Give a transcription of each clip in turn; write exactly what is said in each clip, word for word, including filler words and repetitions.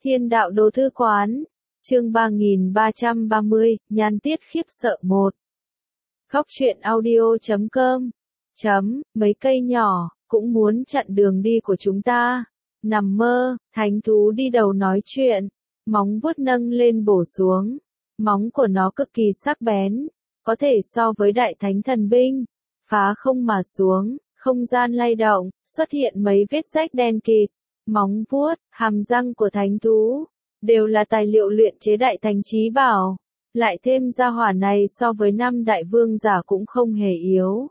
Thiên đạo đồ thư quán, chương ba nghìn ba trăm ba mươi, nhan tiết khiếp sợ một. Khóc chuyện audio chấm com, chấm, mấy cây nhỏ, cũng muốn chặn đường đi của chúng ta. Nằm mơ, thánh thú đi đầu nói chuyện, móng vuốt nâng lên bổ xuống. Móng của nó cực kỳ sắc bén, có thể so với đại thánh thần binh. Phá không mà xuống, không gian lay động, xuất hiện mấy vết rách đen kịt. Móng vuốt, hàm răng của thánh thú, đều là tài liệu luyện chế đại thánh chí bảo. Lại thêm gia hỏa này so với năm đại vương giả cũng không hề yếu.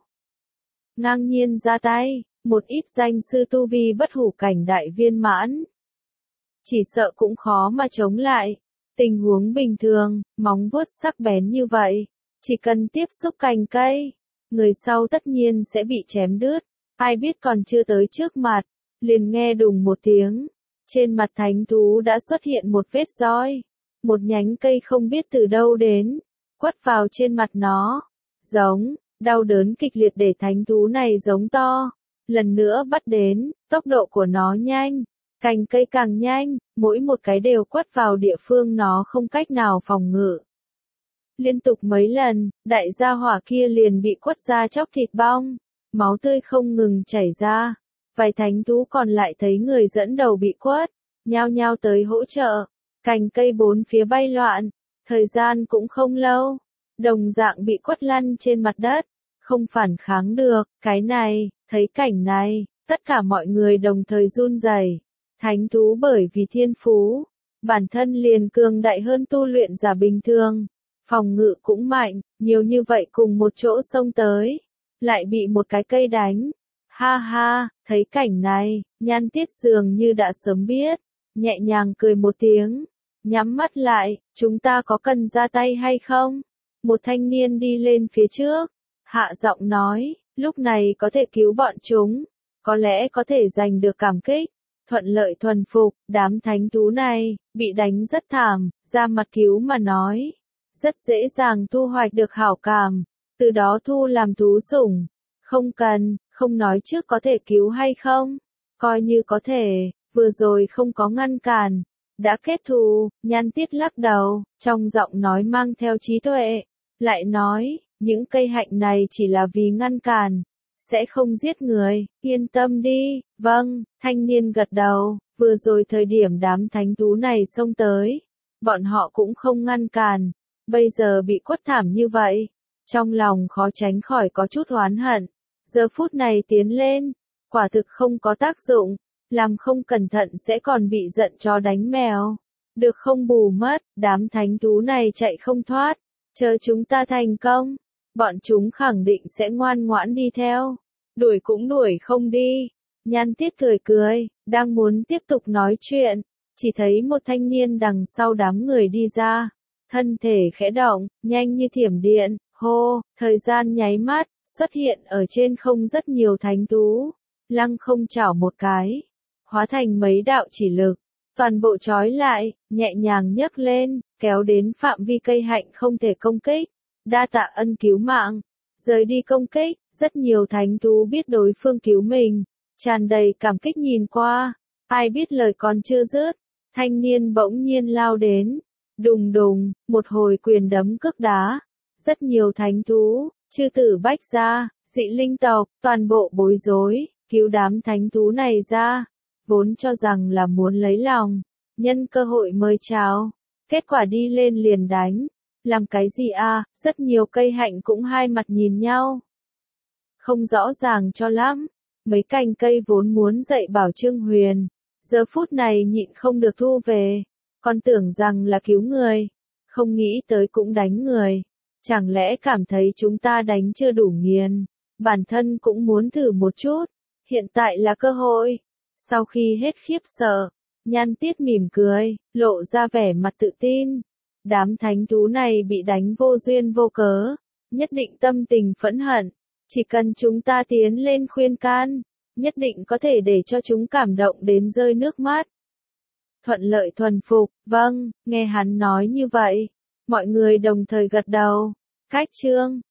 Ngang nhiên ra tay, một ít danh sư tu vi bất hủ cảnh đại viên mãn. Chỉ sợ cũng khó mà chống lại. Tình huống bình thường, móng vuốt sắc bén như vậy, chỉ cần tiếp xúc cành cây, người sau tất nhiên sẽ bị chém đứt. Ai biết còn chưa tới trước mặt, liền nghe đùng một tiếng, trên mặt thánh thú đã xuất hiện một vết roi, một nhánh cây không biết từ đâu đến, quất vào trên mặt nó, giống, đau đớn kịch liệt để thánh thú này giống to, lần nữa bắt đến, tốc độ của nó nhanh, cành cây càng nhanh, mỗi một cái đều quất vào địa phương nó không cách nào phòng ngự. Liên tục mấy lần, đại gia hỏa kia liền bị quất ra chóc thịt bong, máu tươi không ngừng chảy ra. Vài thánh thú còn lại thấy người dẫn đầu bị quất, nhao nhao tới hỗ trợ, cành cây bốn phía bay loạn, thời gian cũng không lâu, đồng dạng bị quất lăn trên mặt đất, không phản kháng được. Cái này, thấy cảnh này, tất cả mọi người đồng thời run rẩy. Thánh thú bởi vì thiên phú, bản thân liền cường đại hơn tu luyện giả bình thường, phòng ngự cũng mạnh, nhiều như vậy cùng một chỗ xông tới, lại bị một cái cây đánh. Ha ha, thấy cảnh này, nhan tiết dường như đã sớm biết, nhẹ nhàng cười một tiếng, nhắm mắt lại, chúng ta có cần ra tay hay không? Một thanh niên đi lên phía trước, hạ giọng nói, lúc này có thể cứu bọn chúng, có lẽ có thể giành được cảm kích, thuận lợi thuần phục. Đám thánh thú này, bị đánh rất thảm, ra mặt cứu mà nói, rất dễ dàng thu hoạch được hảo cảm, từ đó thu làm thú sủng. Không cần, không nói trước có thể cứu hay không, coi như có thể, vừa rồi không có ngăn cản, đã kết thù. Nhan tiết lắc đầu, trong giọng nói mang theo trí tuệ, lại nói, những cây hạnh này chỉ là vì ngăn cản, sẽ không giết người, yên tâm đi. Vâng, thanh niên gật đầu, vừa rồi thời điểm đám thánh thú này xông tới, bọn họ cũng không ngăn cản, bây giờ bị quất thảm như vậy, trong lòng khó tránh khỏi có chút oán hận. Giờ phút này tiến lên, quả thực không có tác dụng, làm không cẩn thận sẽ còn bị giận chó đánh mèo. Được không bù mất, đám thánh thú này chạy không thoát, chờ chúng ta thành công, bọn chúng khẳng định sẽ ngoan ngoãn đi theo, đuổi cũng đuổi không đi. Nhan tiết cười cười, đang muốn tiếp tục nói chuyện, chỉ thấy một thanh niên đằng sau đám người đi ra, thân thể khẽ động, nhanh như thiểm điện, hô, thời gian nháy mắt, xuất hiện ở trên không rất nhiều thánh thú, lăng không chảo một cái, hóa thành mấy đạo chỉ lực, toàn bộ trói lại, nhẹ nhàng nhấc lên, kéo đến phạm vi cây hạnh không thể công kích. Đa tạ ân cứu mạng, rời đi công kích. Rất nhiều thánh thú biết đối phương cứu mình, tràn đầy cảm kích nhìn qua, ai biết lời còn chưa dứt, thanh niên bỗng nhiên lao đến, đùng đùng, một hồi quyền đấm cước đá, rất nhiều thánh thú, chư tử bách gia, dị linh tộc, toàn bộ bối rối, cứu đám thánh thú này ra, vốn cho rằng là muốn lấy lòng, nhân cơ hội mời chào, kết quả đi lên liền đánh, làm cái gì à? Rất nhiều cây hạnh cũng hai mặt nhìn nhau, không rõ ràng cho lắm. Mấy cành cây vốn muốn dạy bảo Trương Huyền, giờ phút này nhịn không được thu về, còn tưởng rằng là cứu người, không nghĩ tới cũng đánh người. Chẳng lẽ cảm thấy chúng ta đánh chưa đủ nghiền, bản thân cũng muốn thử một chút, hiện tại là cơ hội. Sau khi hết khiếp sợ, nhan tiết mỉm cười, lộ ra vẻ mặt tự tin. Đám thánh thú này bị đánh vô duyên vô cớ, nhất định tâm tình phẫn hận, chỉ cần chúng ta tiến lên khuyên can, nhất định có thể để cho chúng cảm động đến rơi nước mắt. Thuận lợi thuần phục, vâng, nghe hắn nói như vậy, mọi người đồng thời gật đầu. Cách chương